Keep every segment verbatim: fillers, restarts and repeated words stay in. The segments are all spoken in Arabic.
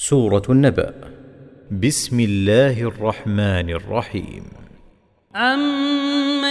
سورة النبأ. بسم الله الرحمن الرحيم. عَمَّ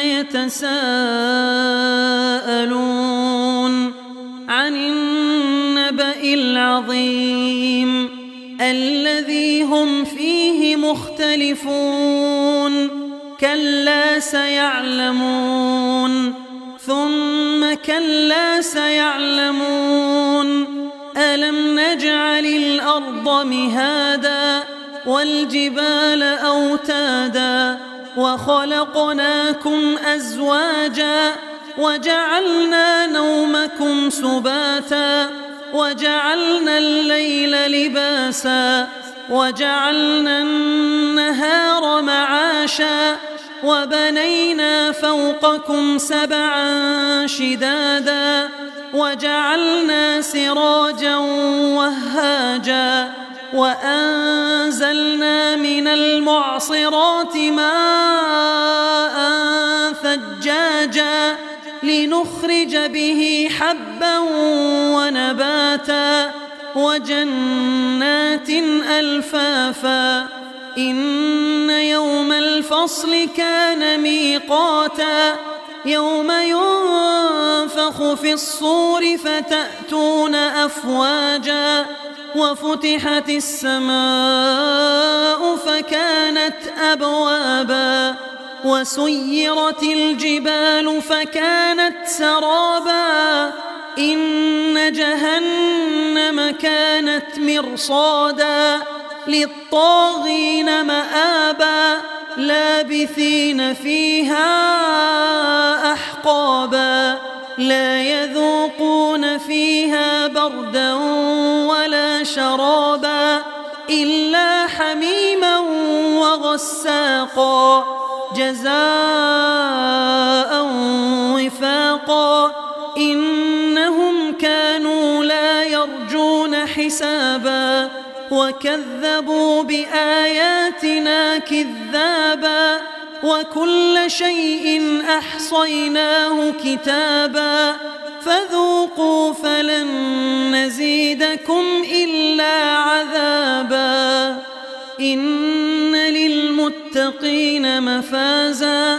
يتساءلون عن النبأ العظيم الذي هم فيه مختلفون كلا سيعلمون ثم كلا سيعلمون ألم نجعل الأرض مهادا والجبال أوتادا وخلقناكم أزواجا وجعلنا نومكم سباتا وجعلنا الليل لباسا وجعلنا النهار معاشا وبنينا فوقكم سبعا شدادا وجعلنا سراجا وهاجا وأنزلنا من المعصرات ماء ثجاجا لنخرج به حبا ونباتا وجنات ألفافا إن يوم الفصل كان ميقاتا يوم ينفخ في الصور فتأتون أفواجا وفتحت السماء فكانت أبوابا وسيرت الجبال فكانت سرابا إن جهنم كانت مرصادا للطاغين مآبا لابثين فيها أحقابا لا يذوقون فيها بردا ولا شرابا إلا حميما وغساقا جزاء وفاقا إنهم كانوا لا يرجون حسابا وكذبوا بآياتنا كذابا وكل شيء أحصيناه كتابا فذوقوا فلن نزيدكم إلا عذابا إن للمتقين مفازا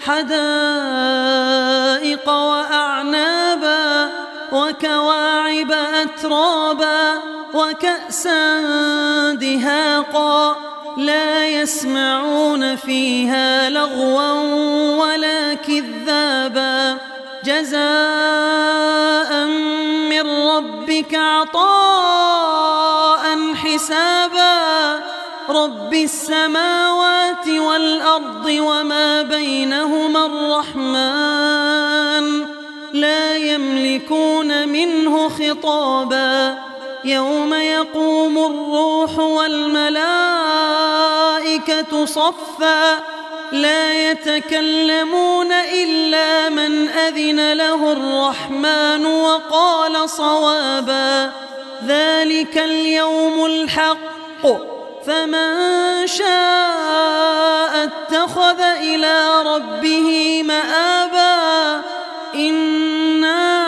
حدائق وأعنابا وكواعب أترابا وكأسا دهاقا لا يسمعون فيها لغوا ولا كذابا جزاء من ربك عطاء حسابا رب السماوات والأرض وما بينهما الرحمن لا يملكون منه خطابا يوم يقوم الروح والملائكة صفا لا يتكلمون إلا من أذن له الرحمن وقال صوابا ذلك اليوم الحق فمن شاء اتخذ إلى ربه مآبا إنا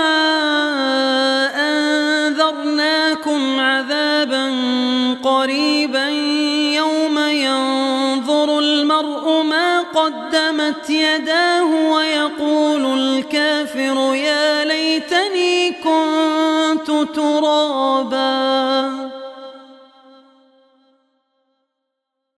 أنذرناكم عذابا قريبا يوم ينظر المرء ما قدمت يداه ويقول الكافر يا ليتني كنت ترابا.